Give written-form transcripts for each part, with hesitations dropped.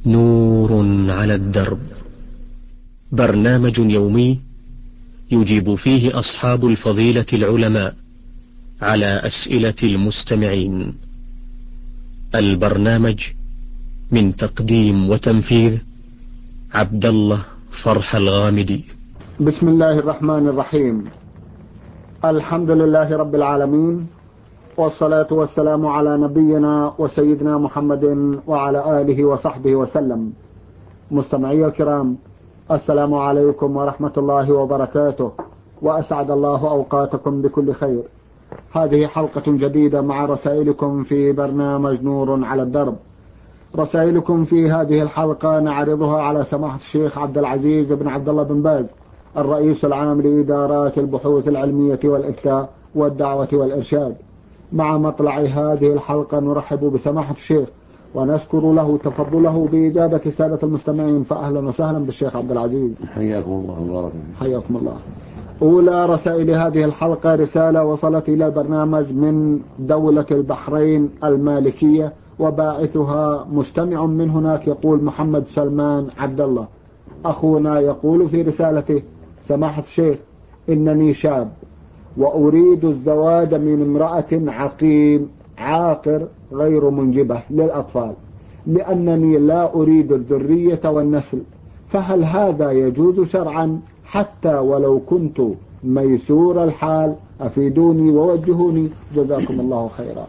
نور على الدرب، برنامج يومي يجيب فيه أصحاب الفضيلة العلماء على أسئلة المستمعين. البرنامج من تقديم وتنفيذ عبد الله فرح الغامدي. بسم الله الرحمن الرحيم. الحمد لله رب العالمين، والصلاة والسلام على نبينا وسيدنا محمد وعلى آله وصحبه وسلم. مستمعي الكرام، السلام عليكم ورحمة الله وبركاته، وأسعد الله أوقاتكم بكل خير. هذه حلقة جديدة مع رسائلكم في برنامج نور على الدرب. رسائلكم في هذه الحلقة نعرضها على سماحة الشيخ عبد العزيز بن عبد الله بن باز، الرئيس العام لإدارات البحوث العلمية والإفتاء والدعوة والإرشاد. مع مطلع هذه الحلقة نرحب بسماحة الشيخ ونشكر له تفضله بإجابة سادة المستمعين، فأهلا وسهلا بالشيخ عبد العزيز. حياكم الله وبارك فيكم. حياكم الله. أولى رسائل هذه الحلقة رسالة وصلت إلى البرنامج من دولة البحرين المالكية، وباعثها مستمع من هناك يقول محمد سلمان عبد الله. أخونا يقول في رسالته: سماحة الشيخ، إنني شاب وأريد الزواج من امرأة عقيم عاقر غير منجبة للأطفال، لأنني لا أريد الذرية والنسل، فهل هذا يجوز شرعا حتى ولو كنت ميسور الحال؟ أفيدوني ووجهوني جزاكم الله خيرا.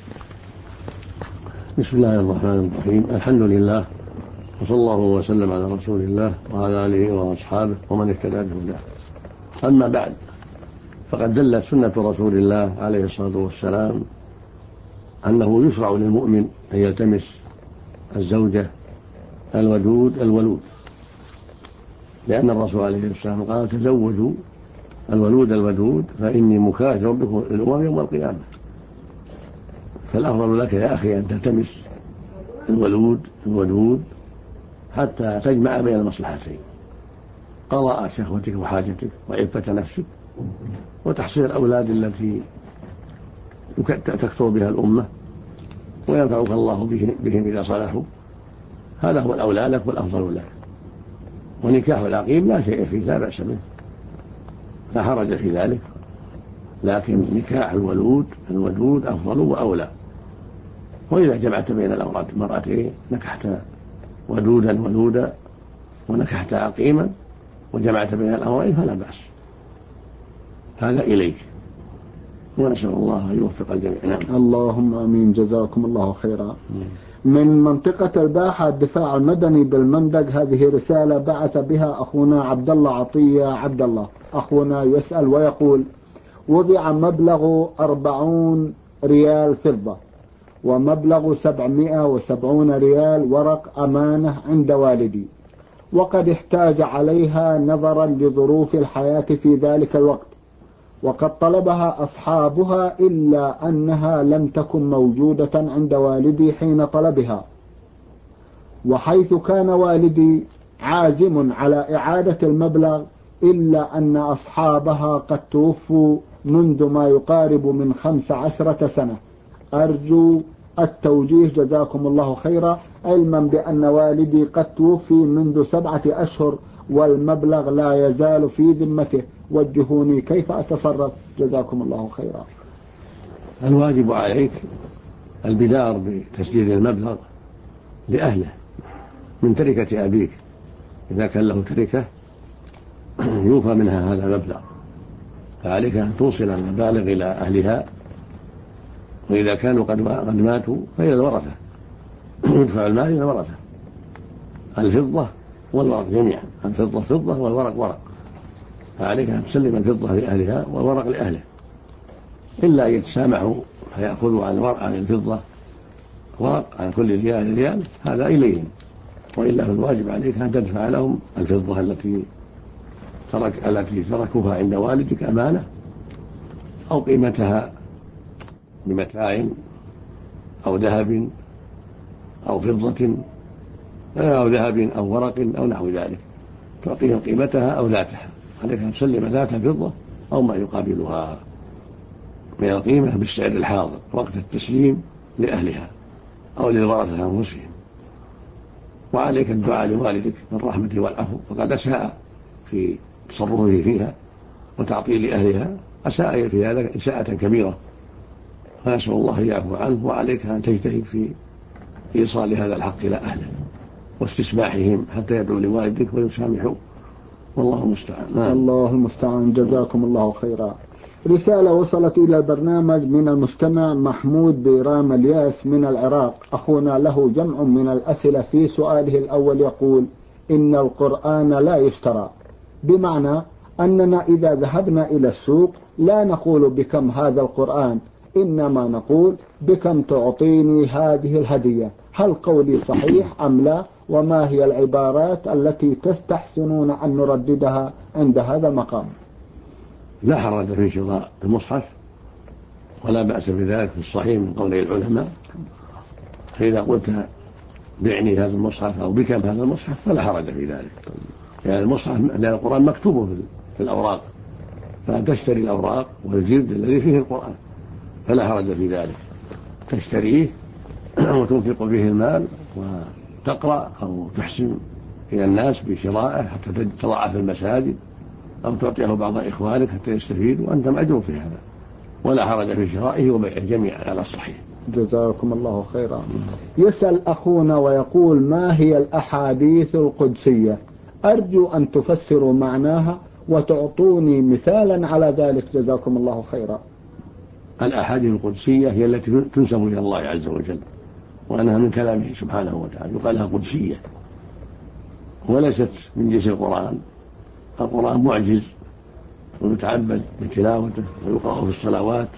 بسم الله الرحمن الرحيم. الحمد لله، وصلى الله وسلم على رسول الله وعلى آله وأصحابه ومن اهتدى بهداه. أما بعد، فقد دلت سنة رسول الله عليه الصلاة والسلام أنه يشرع للمؤمن أن يلتمس الزوجة الودود الولود، لأن الرسول عليه السلام قال: تزوجوا الولود الودود فإني مكاثر بكم الأمم يوم القيامة. فالأفضل لك يا أخي أن تلتمس الولود الودود حتى تجمع بين المصلحتين: قضاء شهوتك وحاجتك وعفة نفسك، وتحصيل الأولاد التي تكثر بها الأمة وينفعك الله بهم إذا صلحوا. هذا هو الأولى لك والأفضل لك. ونكاح العقيم لا شيء فيه، لا بأس منه، لا حرج في ذلك، لكن نكاح الودود أفضل وأولى. وإذا جمعت بين المرأتين، نكحت ودودا ولودا ونكحت عقيما وجمعت بين الأمرين فلا بأس. هذا إليك، ونسأل الله أن يوفق الجميع. نعم. اللهم آمين، جزاكم الله خيرا. من منطقة الباحة الدفاع المدني بالمندق، هذه رسالة بعث بها أخونا عبد الله عطية عبد الله. أخونا يسأل ويقول: وضع مبلغ 40 ريال فضة ومبلغ 770 ريال ورق أمانة عند والدي، وقد احتاج عليها نظرا لظروف الحياة في ذلك الوقت، وقد طلبها أصحابها إلا أنها لم تكن موجودة عند والدي حين طلبها، وحيث كان والدي عازم على إعادة المبلغ إلا أن أصحابها قد توفوا منذ ما يقارب من 15 سنة. أرجو التوجيه جزاكم الله خيرا، علما بأن والدي قد توفي منذ 7 أشهر والمبلغ لا يزال في ذمته. وجهوني كيف أتصرف جزاكم الله خيرا. الواجب عليك البدار بتسديد المبلغ لأهله من تركة أبيك. إذا كان له تركة يوفى منها هذا المبلغ، فعليك أن توصل المبالغ إلى أهلها. وإذا كانوا قد ماتوا فإلى الورثة، يدفع المال إلى الورثة، الفضة والورق جميعا. الفضة فضة والورق ورق، فعليك أن تسلم الفضة لأهلها والورق لأهله، إلا أن يتسامحوا فيأخذوا عن الفضة ورق، عن كل ريال هذا إليهم. وإلا فالواجب عليك أن تدفع لهم الفضة التي تركوها عند والدك أمانة، أو قيمتها بمتاع أو ذهب أو فضة أو ذهب أو ورق أو نحو ذلك، تعطيهم قيمتها أو ذاتها. عليك أن تسلم ذات الفضة أو ما يقابلها من القيمة بالسعر الحاضر وقت التسليم لأهلها أو للورثة أنفسهم. وعليك الدعاء لوالدك بالرحمة والعفو، فقد أساء في تصرفه فيها وتعطيل أهلها، أساء في هذا إساءة كبيرة، فنسأل الله يعفو عنه، وعليك أن تجتهد في إيصال هذا الحق إلى أهله واستسماحهم حتى يدعو لوالدك ويسامحوه، والله المستعان. الله المستعان. جزاكم الله خيرا. رسالة وصلت إلى البرنامج من المستمع محمود بيرام الياس من العراق. أخونا له جمع من الأسئلة. في سؤاله الأول يقول: إن القرآن لا يشترى، بمعنى أننا إذا ذهبنا إلى السوق لا نقول بكم هذا القرآن، إنما نقول بكم تعطيني هذه الهدية. هل قولي صحيح أم لا؟ وما هي العبارات التي تستحسنون أن نرددها عند هذا المقام؟ لا حرج في شراء المصحف ولا بأس بذلك في الصحيح من قول العلماء، فإذا قلت بعني هذا المصحف أو بكم هذا المصحف فلا حرج في ذلك، يعني المصحف لأن القرآن مكتوب في الأوراق، فتشتري الأوراق والجلد الذي فيه القرآن، فلا حرج في ذلك، تشتريه وتنفق فيه المال وتقرأ أو تحسن إلى الناس بشرائه حتى تضع في المساجد أو تعطيه بعض إخوانك حتى يستفيدوا، وأنت مأجور في هذا، ولا حرج في شرائه وبيعه جميعا على الصحيح. جزاكم الله خيرا. يسأل أخونا ويقول: ما هي الأحاديث القدسية؟ أرجو أن تفسروا معناها وتعطوني مثالا على ذلك، جزاكم الله خيرا. الأحاديث القدسية هي التي تنسب إلى الله عز وجل، وأنها من كلامه سبحانه وتعالى، يقال لها قدسية، وليست من جنس القرآن. القرآن معجز ويتعبد بتلاوته ويقرأ في الصلوات،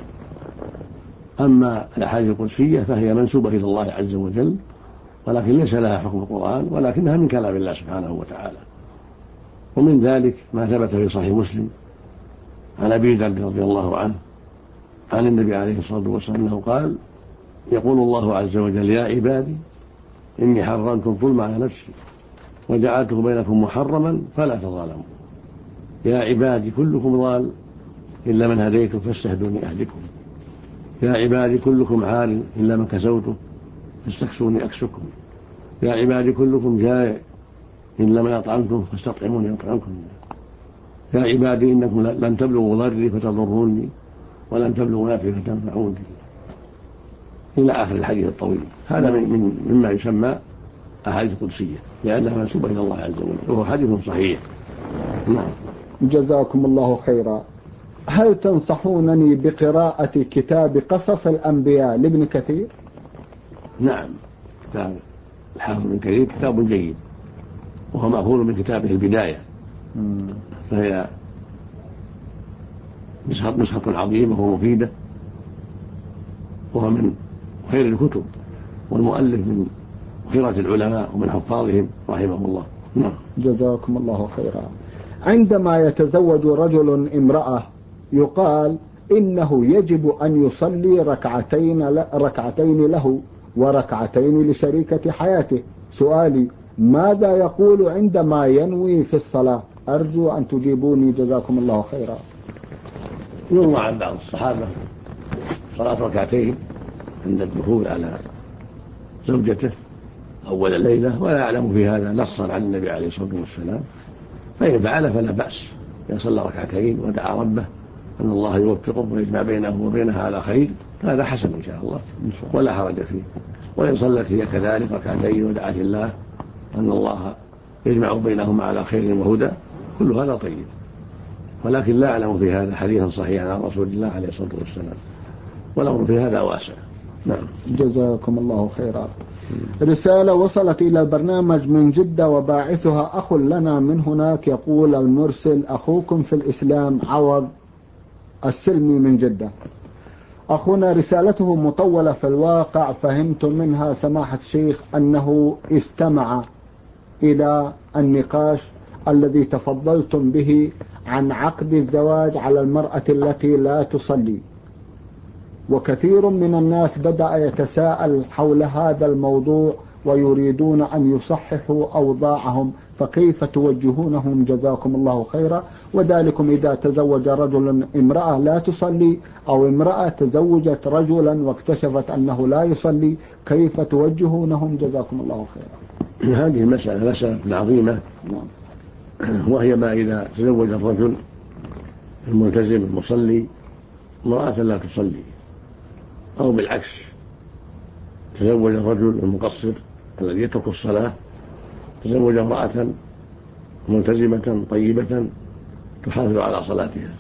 أما الأحاديث القدسية فهي منسوبة إلى الله عز وجل، ولكن ليس لها حكم القرآن، ولكنها من كلام الله سبحانه وتعالى. ومن ذلك ما ثبت في صحيح مسلم عن أبي ذر رضي الله عنه عن النبي عليه الصلاة والسلام أنه قال: يقول الله عز وجل: يا عبادي إني حرمت الظلم على نفسي وجعلته بينكم محرما فلا تظالموا، يا عبادي كلكم ضال إلا من هديته فاستهدوني أهدكم، يا عبادي كلكم عار إلا من كسوته فاستكسوني أكسكم، يا عبادي كلكم جائع إلا من أطعمتم فاستطعموني أطعمكم، يا عبادي إنكم لن تبلغوا ضري فتضروني ولن تبلغوا نفعي فتنفعوني، إلى آخر الحديث الطويل. هذا مما يسمى أحاديث قدسية لأنها منسوبة إلى الله عز وجل، وهو حديث صحيح. نعم. جزاكم الله خيرا. هل تنصحونني بقراءة كتاب قصص الأنبياء لابن كثير؟ نعم، كتاب الحافظ ابن كثير كتاب جيد، وهو مأخوذ من كتابه البداية، فهي نسخة عظيمة ومفيدة، وهو من خير الكتب، والمؤلف من خيرة العلماء ومن حفاظهم رحمه الله. نعم. جزاكم الله خيرا. عندما يتزوج رجل امرأة يقال إنه يجب أن يصلي ركعتين له وركعتين لشريكة حياته. سؤالي: ماذا يقول عندما ينوي في الصلاة؟ أرجو أن تجيبوني جزاكم الله خيرا. يروى عن بعض الصحابة صلاة ركعتين عند الدخول على زوجته أول الليلة، ولا يعلم في هذا نصا عن النبي عليه الصلاة والسلام، فإن فعل فلا بأس، يصلى ركعتين ودعا ربه أن الله يوفقه ويجمع بينه وبينها على خير، هذا حسن إن شاء الله ولا حرج فيه. وإن صلت هي كذلك ركعتين ودعت الله أن الله يجمع بينهما على خير وهدى، كل هذا طيب، ولكن لا أعلم في هذا حديثا صحيحا عن رسول الله عليه الصلاة والسلام، والأمر في هذا واسع. نعم. جزاكم الله خيرا. رسالة وصلت إلى البرنامج من جدة وباعثها أخ لنا من هناك. يقول المرسل: أخوكم في الإسلام عوض السلمي من جدة. أخونا رسالته مطولة في الواقع، فهمت منها سماحة الشيخ أنه استمع إلى النقاش الذي تفضلتم به عن عقد الزواج على المرأة التي لا تصلي، وكثير من الناس بدأ يتساءل حول هذا الموضوع ويريدون أن يصححوا أوضاعهم، فكيف توجهونهم جزاكم الله خيرا؟ وذلكم إذا تزوج رجل امرأة لا تصلي، أو امرأة تزوجت رجلا واكتشفت أنه لا يصلي، كيف توجهونهم جزاكم الله خيرا؟ هذه مسألة عظيمة، وهي ما إذا تزوج الرجل الملتزم المصلي امرأة لا تصلي، أو بالعكس تزوج الرجل المقصر الذي يترك الصلاة تزوج امرأة ملتزمة طيبة تحافظ على صلاتها.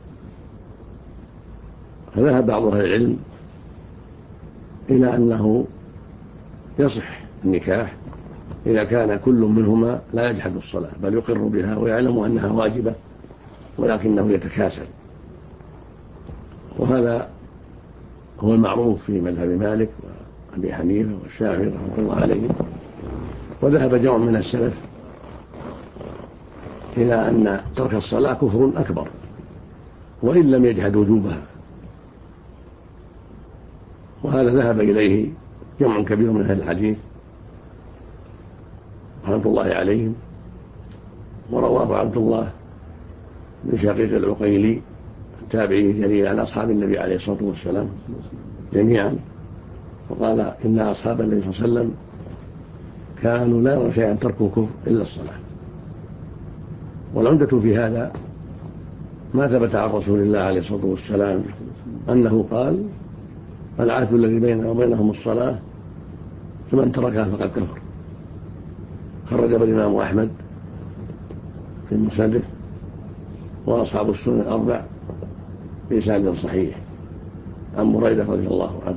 فذهب بعض أهل العلم إلى أنه يصح النكاح إذا كان كل منهما لا يجحد الصلاة بل يقر بها ويعلم أنها واجبة ولكنه يتكاسل، وهذا هو المعروف في مذهب مالك وأبي حنيفة والشافعي رحمه الله عليهم. وذهب جمع من السلف إلى أن ترك الصلاة كفر أكبر وإن لم يجحد وجوبها، وهذا ذهب إليه جمع كبير من أهل الحديث رحمة الله عليهم. ورواه عبد الله بن شقيق العقيلي التابعي الجليل عن أصحاب النبي عليه الصلاة والسلام جميعا، وقال إن أصحاب النبي صلى الله عليه وسلم كانوا لا يرون شيئا تركوا كفر إلا الصلاة. والعمدة في هذا ما ثبت عن رسول الله عليه الصلاة والسلام أنه قال العهد الذي بيننا وبينهم الصلاة فمن تركها فقد كفر. خرجه الإمام أحمد في مسنده وأصحاب السنن الأربع بإسناد صحيح عن بريدة رضي الله عنه.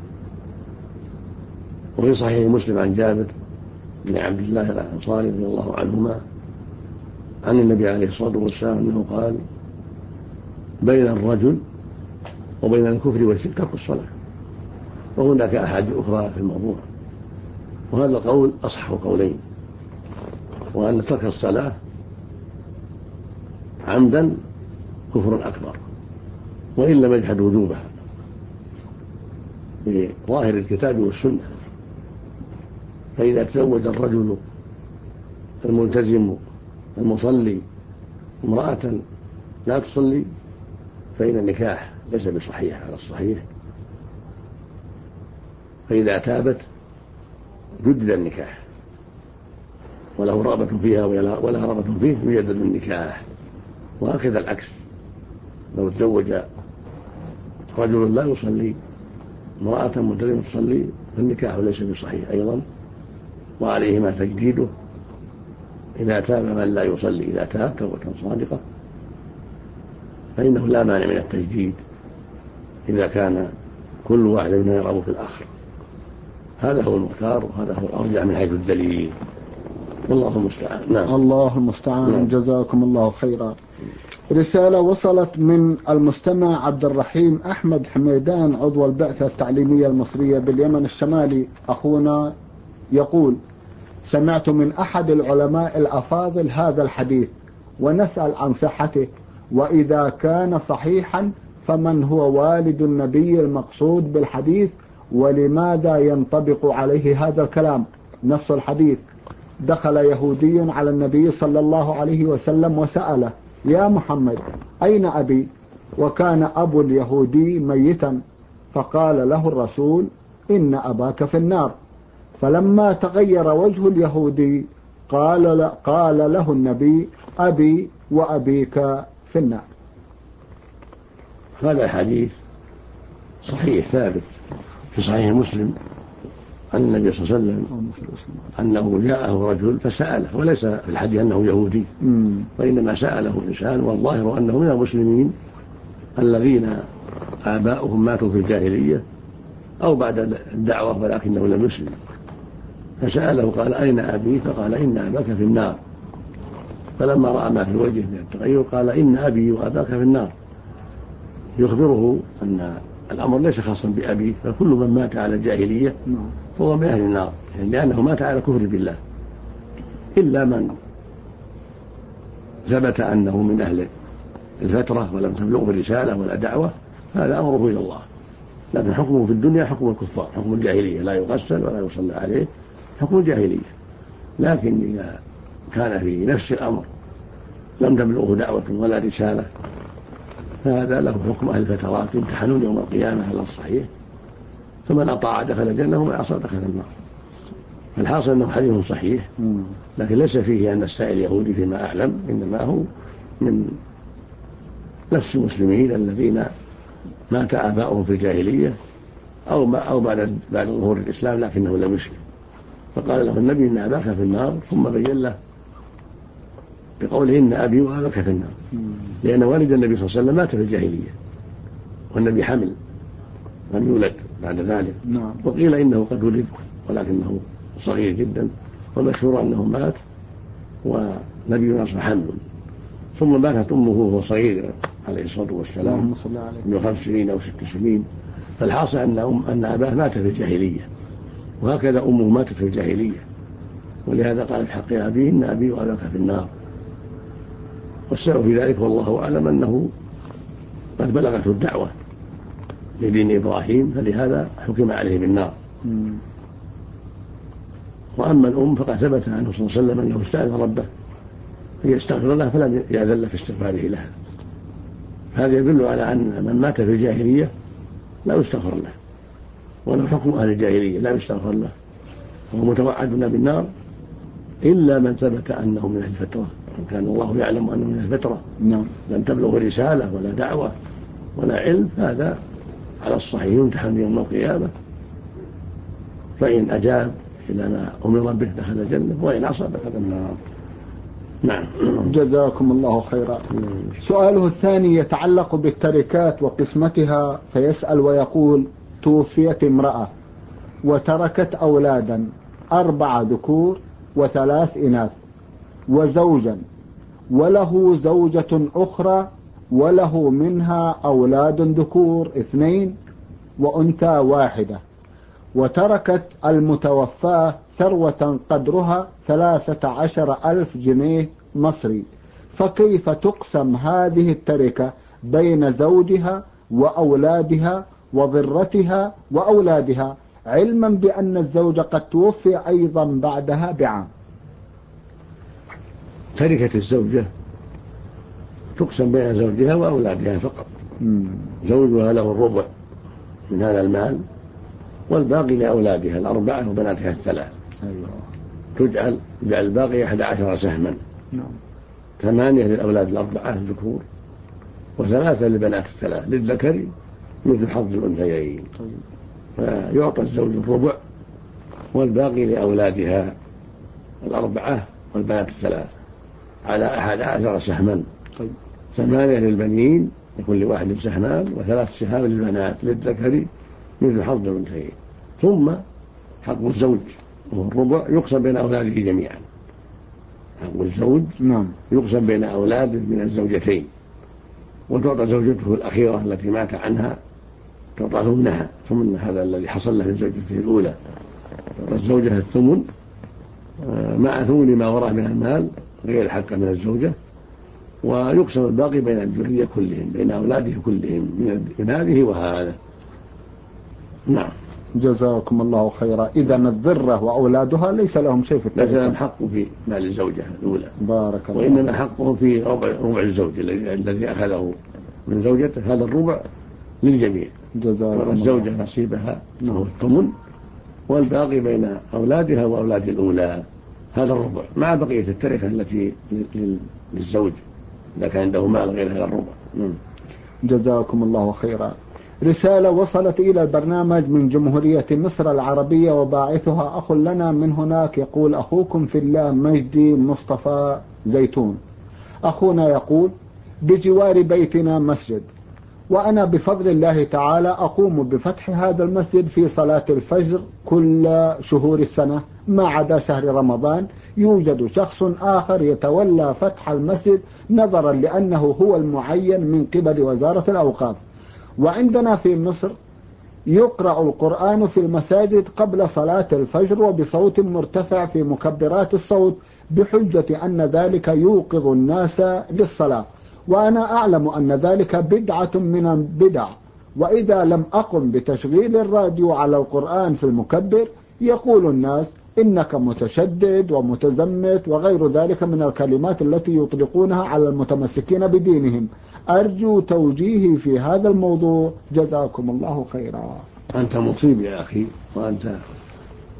وفي صحيح مسلم عن جابر بن عبد الله الأنصاري رضي الله عنهما عن النبي عليه الصلاة والسلام أنه قال بين الرجل وبين الكفر والشرك ترك الصلاة. وهناك أحاديث أخرى في الموضوع، وهذا القول أصح قولين، وأن ترك الصلاة عمدا كفر أكبر وإن لم يجحد وجوبها بظاهر الكتاب والسنة. فإذا تزوج الرجل الملتزم المصلي امرأة لا تصلي فإن النكاح ليس بصحيح على الصحيح، فإذا تابت جدد النكاح وله رغبة فيها ولا رغبة فيه يجدد النكاح. وهكذا العكس، لو تزوج رجل لا يصلي امرأة ملتزمة تصلي فالنكاح ليس بصحيح أيضا، وعليهما تجديده إذا تاب من لا يصلي. إذا تاب توبة صادقة فإنه لا مانع من التجديد إذا كان كل واحد منهم يرغب في الآخر. هذا هو المختار وهذا هو الأرجح من حيث الدليل، والله المستعان. نعم. الله المستعان. نعم. جزاكم الله خيرا. رسالة وصلت من المستمع عبد الرحيم أحمد حميدان عضو البعثة التعليمية المصرية باليمن الشمالي. أخونا يقول: سمعت من أحد العلماء الأفاضل هذا الحديث ونسأل عن صحته، وإذا كان صحيحا فمن هو والد النبي المقصود بالحديث ولماذا ينطبق عليه هذا الكلام؟ نص الحديث: دخل يهودي على النبي صلى الله عليه وسلم وسأله: يا محمد أين أبي؟ وكان أبو اليهودي ميتا، فقال له الرسول: إن أباك في النار. فلما تغير وجه اليهودي قال له النبي: أبي وأبيك في النار. هذا الحديث صحيح ثابت في صحيح مسلم عن النبي صلى الله عليه وسلم أنه جاءه رجل فسأله، وليس في الحديث أنه يهودي، وإنما سأله إنسان والظاهر أنه من المسلمين الذين آباؤهم ماتوا في الجاهلية أو بعد الدعوة ولكنه لم يسلم. فسأله قال: أين أبي؟ فقال: إن أباك في النار. فلما رأى ما في الوجه من التغير قال: إن أبي وأباك في النار، يخبره أن الأمر ليس خاصا بأبيه، فكل من مات على الجاهلية فهو من أهل النار، لأنه مات على كفر بالله، إلا من ثبت أنه من أهل الفترة ولم تبلغه الرسالة ولا دعوة، هذا أمره إلى الله. لكن حكمه في الدنيا حكم الكفار، حكم الجاهلية، لا يغسل ولا يصلى عليه، حكم الجاهلية. لكن إذا كان في نفس الأمر لم تبلغه دعوة ولا رسالة فهذا له حكم أهل الفترات يمتحنون يوم القيامة على الصحيح، فمن أطاع دخل الجنة ومن عصى دخل النار. فالحاصل أنه حديث صحيح، لكن ليس فيه أن السائل يهودي فيما أعلم، إنما هو من نفس المسلمين الذين مات آباؤهم في الجاهلية أو بعد ظهور الإسلام لكنه لم يسلم، فقال له النبي إن أباك في النار، ثم بين له بقوله إن أبي وأباك في النار، لأن والد النبي صلى الله عليه وسلم مات في الجاهلية والنبي حمل لم يولد بعد ذلك. وقيل إنه قد ولد ولكنه صغير جدا، والمشهور أنه مات ونبينا صلى حمل، ثم ماتت أمه وهو صغير عليه الصلاة والسلام من 5 سنين أو 6 سنين. فالحاصل أن أباه مات في الجاهلية، وهكذا أمه ماتت في الجاهلية، ولهذا قال في حق أبيه إن أبي وأباك في النار. والسبب في ذلك والله أعلم أنه قد بلغته الدعوة لدين إبراهيم، فلهذا حكم عليه بالنار. وأما الأم فقد ثبت عنه صلى الله عليه وسلم أنه استأذن ربه ليستغفر لها فلم يأذن في استغفاره لها. هذا يدل على أن من مات في الجاهلية لا يستغفر له، وله حكم أهل الجاهلية لا يستغفر له، وهو متوعدنا بالنار إلا من ثبت أنه من أهل الفترة، كان الله يعلم أنه من الفترة لم تبلغ رسالة ولا دعوة ولا علم، هذا على الصحيح يمتحن يوم القيامة، فإن أجاب إلى ما أمر به دخل الجنة، وإن عصى دخل النار. نعم. جزاكم الله خيرا. سؤاله الثاني يتعلق بالتركات وقسمتها، فيسأل ويقول: توفيت امرأة وتركت أولادا 4 ذكور و3 إناث وزوجا، وله زوجة أخرى وله منها أولاد ذكور 2 وأنثى 1، وتركت المتوفاة ثروة قدرها 13,000 جنيه مصري، فكيف تقسم هذه التركة بين زوجها وأولادها وضرتها وأولادها، علما بأن الزوج قد توفي أيضا بعدها بعام؟ تركة الزوجة تقسم بين زوجها وأولادها فقط. زوجها له الربع من هذا المال، والباقي لأولادها 4 وبناتها 3. تجعل الباقي 11 سهما، 8 للأولاد 4 ذكور و3 للبنات 3، للذكر مثل حظ الأنثيين. فيعطى الزوج الربع والباقي لأولادها 4 والبنات 3 على 11 سهما. 8 للبنين لكل واحد سهمان، و3 سهام للبنات للذكر مثل حظ الأنثيين. ثم حق الزوج وهو الربع يقسم بين أولاده جميعا. حق الزوج يقسم بين أولاده من الزوجتين، وتعطى زوجته الأخيرة التي مات عنها تعطى ثمنها، ثمن هذا الذي حصل له من زوجته الأولى. تعطى الزوجة الثمن مع ثمن ما وراء من المال غير حق من الزوجة، ويقسم الباقي بين الذرية كلهم، بين أولاده كلهم من إناثه وهذا. نعم. جزاكم الله خيرا. إذا الذرة وأولادها ليس لهم شيء في التركة، ليس لهم حق في مال الزوجة الأولى، بارك الله، وإنما حقهم في ربع الزوج الذي أخذه من زوجته، هذا الربع للجميع. والزوجة نصيبها وهو الثمن، والباقي بين أولادها وأولاد الأولى هذا الربع، مع بقية التركة التي للزوج إذا كان عنده مال غير هذا الربع. جزاكم الله خيرا. رسالة وصلت إلى البرنامج من جمهورية مصر العربية، وباعثها أخ لنا من هناك، يقول: أخوكم في الله مجدي مصطفى زيتون. أخونا يقول: بجوار بيتنا مسجد، وأنا بفضل الله تعالى أقوم بفتح هذا المسجد في صلاة الفجر كل شهور السنة ما عدا شهر رمضان. يوجد شخص آخر يتولى فتح المسجد نظرا لأنه هو المعين من قبل وزارة الأوقاف. وعندنا في مصر يقرأ القرآن في المساجد قبل صلاة الفجر وبصوت مرتفع في مكبرات الصوت، بحجة أن ذلك يوقظ الناس للصلاة، وأنا أعلم أن ذلك بدعة من البدع. وإذا لم أقم بتشغيل الراديو على القرآن في المكبر يقول الناس إنك متشدد ومتزمت وغير ذلك من الكلمات التي يطلقونها على المتمسكين بدينهم. أرجو توجيهي في هذا الموضوع، جزاكم الله خيرا. أنت مصيب يا أخي، وأنت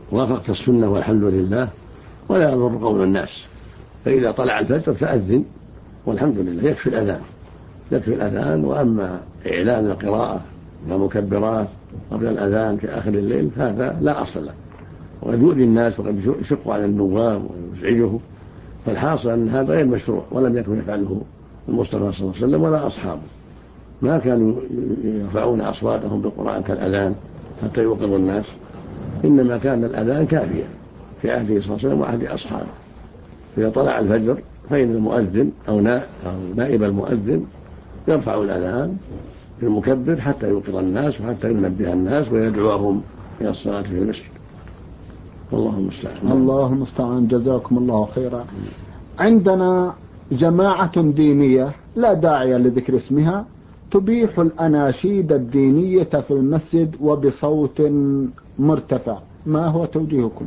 وافقت السنة والحمد لله، ولا يضر قول الناس. فإذا طلع الفجر فأذن والحمد لله، يكفي الأذان. وأما إعلان القراءة والمكبرات قبل الأذان في آخر الليل هذا لا أصل له، وقد يؤذي الناس وقد يشق على النوام ويزعجه. فالحاصل أن هذا غير مشروع، ولم يكن يفعله المصطفى صلى الله عليه وسلم ولا أصحابه. ما كانوا يرفعون أصواتهم بالقرآن كالأذان حتى يوقظوا الناس، إنما كان الأذان كافيا في عهده صلى الله عليه وسلم وعهد أصحابه. فإذا طلع الفجر فإن المؤذن أو نائب المؤذن يرفع الأذان بالمكبر حتى يوقظ الناس وحتى ينبه الناس ويدعوهم إلى الصلاة في المسجد. والله المستعان. الله المستعان. جزاكم الله خيرا. عندنا جماعة دينية لا داعي لذكر اسمها تبيح الأناشيد الدينية في المسجد وبصوت مرتفع، ما هو توجيهكم؟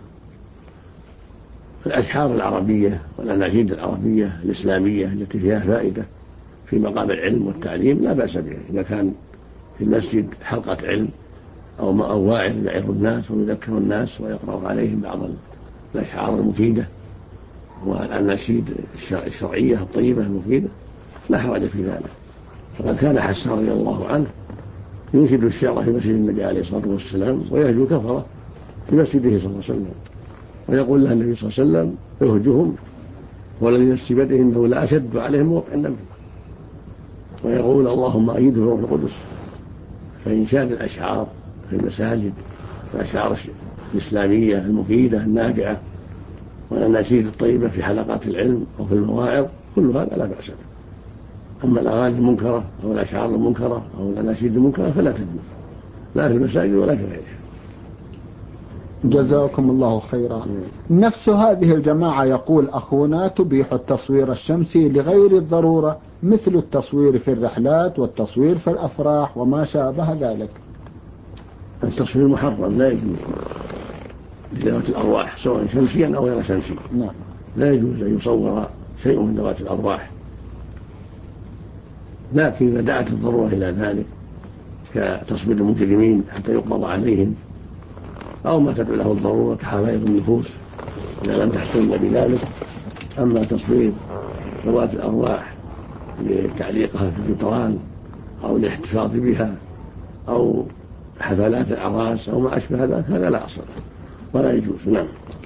الأشعار العربية والأناشيد العربية الإسلامية التي فيها فائدة في مقام العلم والتعليم لا بأس بها، إذا كان في المسجد حلقة علم أو واعظ يعظ الناس ويذكر الناس ويقرأ عليهم بعض الأشعار المفيدة والأناشيد الشرعية الطيبة المفيدة لا حرج في ذلك. فقد كان حسان رضي الله عنه ينشد الشعر في مسجد النبي عليه الصلاة والسلام ويهجو كفرة في مسجده صلى الله عليه وسلم، ويقول لها النبي صلى الله عليه وسلم اهجهم والذي نفسي بيده إنه لا أشد عليهم موقع النبي، ويقول اللهم أيده بروح القدس. فإنشاد الأشعار في المساجد الأشعار الإسلامية المفيدة النافعة والأناشيد الطيبة في حلقات العلم أو في المواعظ كل هذا لا بأس به. أما الأغاني المنكرة أو الأشعار المنكرة أو الأناشيد المنكرة فلا تجوز لا في المساجد ولا في غيرها. جزاكم الله خيرا. نفس هذه الجماعة يقول أخونا تبيح التصوير الشمسي لغير الضرورة مثل التصوير في الرحلات والتصوير في الأفراح وما شابه ذلك. التصوير محرم لا يجوز لذوات الأرواح سواء شمسيا أو غير شمسي. نعم. لا يجوز أن يصور شيء من ذوات الأرواح، لكن إذا دعت الضرورة إلى ذلك كتصوير المجرمين حتى يقبض عليهم أو ما تدعو له الضرورة كحفائظ النفوس إذا لم تحصل بذلك. أما تصوير ذوات الأرواح لتعليقها في الجدران أو الاحتفاظ بها أو حفلات الأعراس أو ما أشبه ذلك هذا لا أصل ولا يجوز. نعم.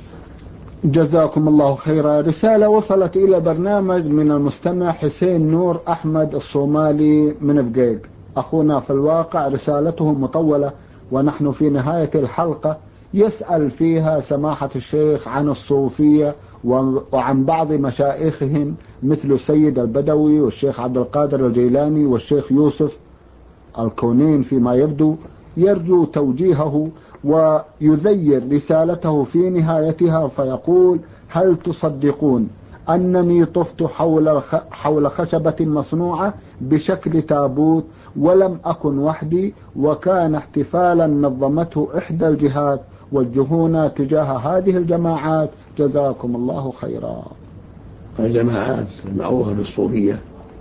جزاكم الله خيرا. رسالة وصلت إلى برنامج من المستمع حسين نور أحمد الصومالي من بقيق. أخونا في الواقع رسالته مطولة ونحن في نهاية الحلقة، يسأل فيها سماحة الشيخ عن الصوفية وعن بعض مشايخهم مثل السيد البدوي والشيخ عبد القادر الجيلاني والشيخ يوسف الكونين فيما يبدو. يرجو توجيهه ويذير رسالته في نهايتها فيقول: هل تصدقون أنني طفت حول خشبة مصنوعة بشكل تابوت ولم أكن وحدي، وكان احتفالا نظمته إحدى الجهات، وجهونا تجاه هذه الجماعات جزاكم الله خيرا. الجماعات المعروفة بالصوفية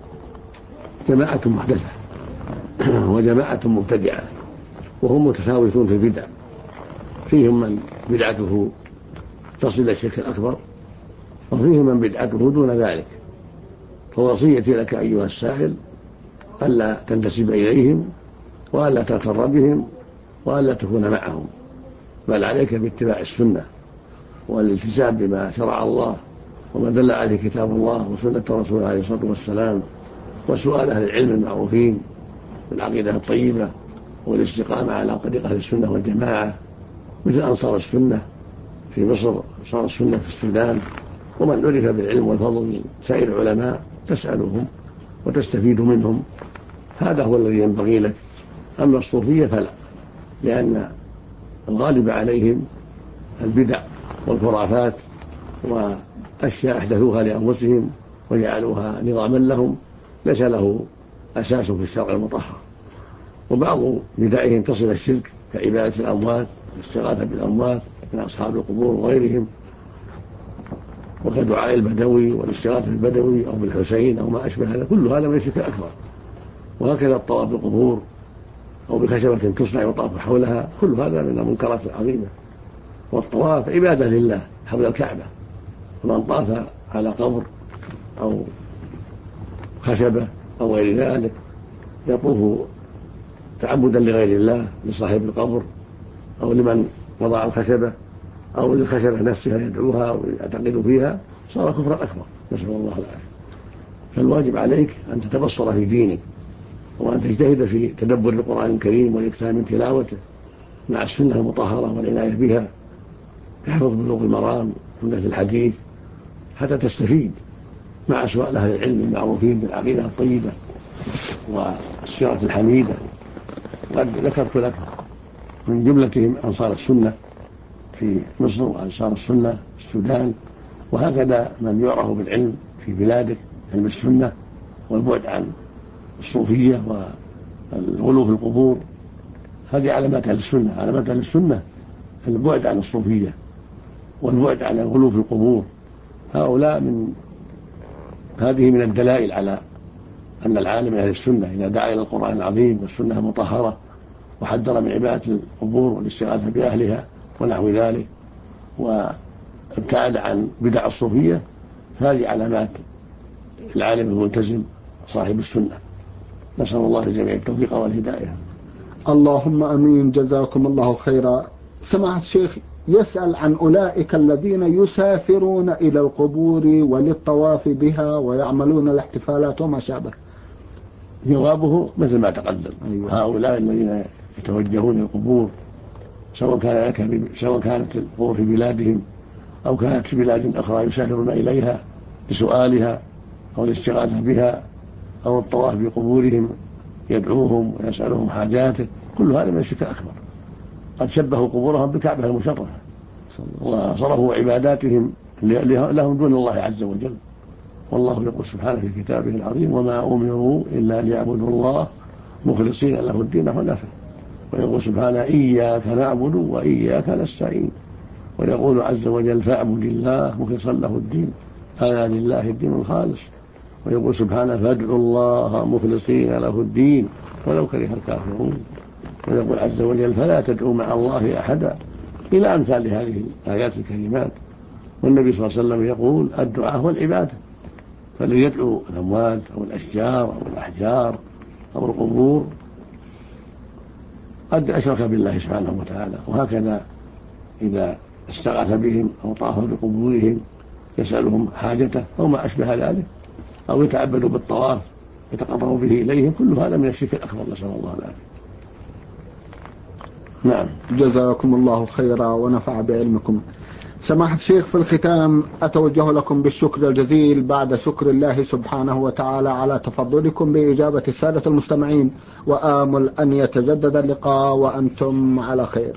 جماعة محدثة وجماعة مبتدعة وهم متفاوتون في البدع، فيهم من بدعته تصل إلى الشرك الأكبر وفيهم من بدعته دون ذلك. فوصيتي لك أيها السائل ألا تنتسب إليهم وألا تغتر بهم وألا تكون معهم، بل عليك باتباع السنة والالتزام بما شرع الله وما دل عليه كتاب الله وسنة رسوله عليه الصلاة والسلام، وسؤال أهل العلم المعروفين بالعقيدة الطيبة والاستقامة على طريق أهل السنة والجماعة مثل أنصار السنة في مصر، أنصار السنة في السودان، ومن عرف بالعلم والفضل من سائر العلماء تسألهم وتستفيد منهم. هذا هو الذي ينبغي لك. أما الصوفية فلا، لأن الغالب عليهم البدع والخرافات وأشياء أحدثوها لأنفسهم وجعلوها نظاما لهم ليس له أساس في الشرع المطهر. وبعض بدعهم تصل الشرك كعبادة الأموات والاستغاثة بالأموات من أصحاب القبور وغيرهم، وكدعاء البدوي والاستغاثة بالبدوي أو بالحسين أو ما أشبه هذا، كل هذا من الشرك الأكبر. وهكذا الطواف بالقبور أو بخشبة تصنع يطاف حولها، كل هذا من المنكرات العظيمة. والطواف عبادة لله حول الكعبة، ومن طاف على قبر أو خشبة أو غير ذلك يطوف تعبدا لغير الله، لصاحب القبر أو لمن وضع الخشبة أو للخشبة نفسها يدعوها ويعتقد فيها، صار كفرا أكبر، نسأل الله العافية. فالواجب عليك أن تتبصر في دينك، وأن تجتهد في تدبر القرآن الكريم والإكثار من تلاوته مع السنة المطهرة والعناية بها، تحفظ بلوغ المرام وعمدة الحديث حتى تستفيد مع سؤال أهل العلم المعروفين بالعقيدة الطيبة والسيرة الحميدة. قد ذكرت لك من جملتهم أنصار السنة في مصر وأنصار السنة في السودان، وهكذا من يعرف بالعلم في بلادك، علم السنة والبعد عن الصوفية والغلو في القبور. هذه علامات أهل السنة. علامات أهل السنة البعد عن الصوفية والبعد عن الغلو في القبور. هذه من الدلائل على أن العالم أهل السنة إذا دعا إلى القرآن العظيم والسنة المطهرة وحذر من عبادة القبور والاستغاثة بأهلها ونحو ذلك، وابتعد عن بدع الصوفية، هذه علامات العالم الملتزم صاحب السنة. نسأل الله للجميع التوفيق والهداية. اللهم أمين، جزاكم الله خيرا. سماحة الشيخ يسأل عن أولئك الذين يسافرون إلى القبور وللطواف بها ويعملون الاحتفالات وما شابه. جوابه مثل ما تقدم. أيوة. هؤلاء الذين يتوجهون إلى القبور، سواء كانت القبور في بلادهم أو كانت في بلاد أخرى يسافرون إليها لسؤالها أو الاستغاثة بها أو الطواف بقبورهم يدعوهم ويسألهم حاجاته، كل هذا من الشرك الأكبر. قد شبهوا قبورهم بالكعبة المشرفة وصرفوا عباداتهم لهم دون الله عز وجل. والله يقول سبحانه في كتابه العظيم: وما أمروا إلا ليعبدوا الله مخلصين له الدين حنفاء. ويقول سبحانه: إياك نعبد وإياك نستعين. ويقول عز وجل: فاعبد الله مخلصا له الدين ألا لله الدين الخالص. ويقول سبحانه: فادعوا الله مخلصين له الدين ولو كره الكافرون. ويقول عز وجل: فلا تدعوا مع الله أحدا، إلى أمثال هذه الآيات الكريمات. والنبي صلى الله عليه وسلم يقول: الدعاء هو العبادة، فالذي يدعو الأموات أو الأشجار أو الأحجار أو القبور قد أشرك بالله سبحانه وتعالى. وهكذا إذا استغاث بهم أو طاف بقبورهم يسألهم حاجته أو ما أشبه ذلك، أو يتعبدوا بالطواف يتقربوا به إليهم، كل هذا من الشرك الأكبر، نسأل الله العافية. نعم. جزاكم الله خيرا ونفع بعلمكم. سماحة الشيخ، في الختام أتوجه لكم بالشكر الجزيل بعد شكر الله سبحانه وتعالى على تفضلكم بإجابة السادة المستمعين، وآمل أن يتجدد اللقاء وأنتم على خير.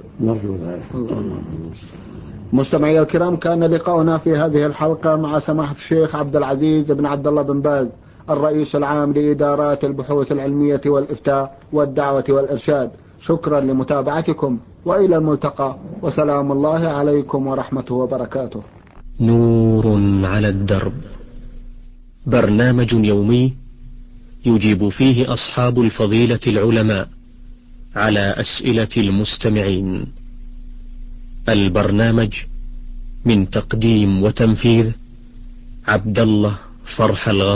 مستمعي الكرام، كان لقاؤنا في هذه الحلقة مع سماحة الشيخ عبد العزيز بن عبد الله بن باز، الرئيس العام لإدارات البحوث العلمية والإفتاء والدعوة والإرشاد. شكرا لمتابعتكم، وإلى الملتقى، وسلام الله عليكم ورحمته وبركاته. نور على الدرب، برنامج يومي يجيب فيه أصحاب الفضيلة العلماء على أسئلة المستمعين. البرنامج من تقديم وتنفيذ عبد الله فرح الغامدي.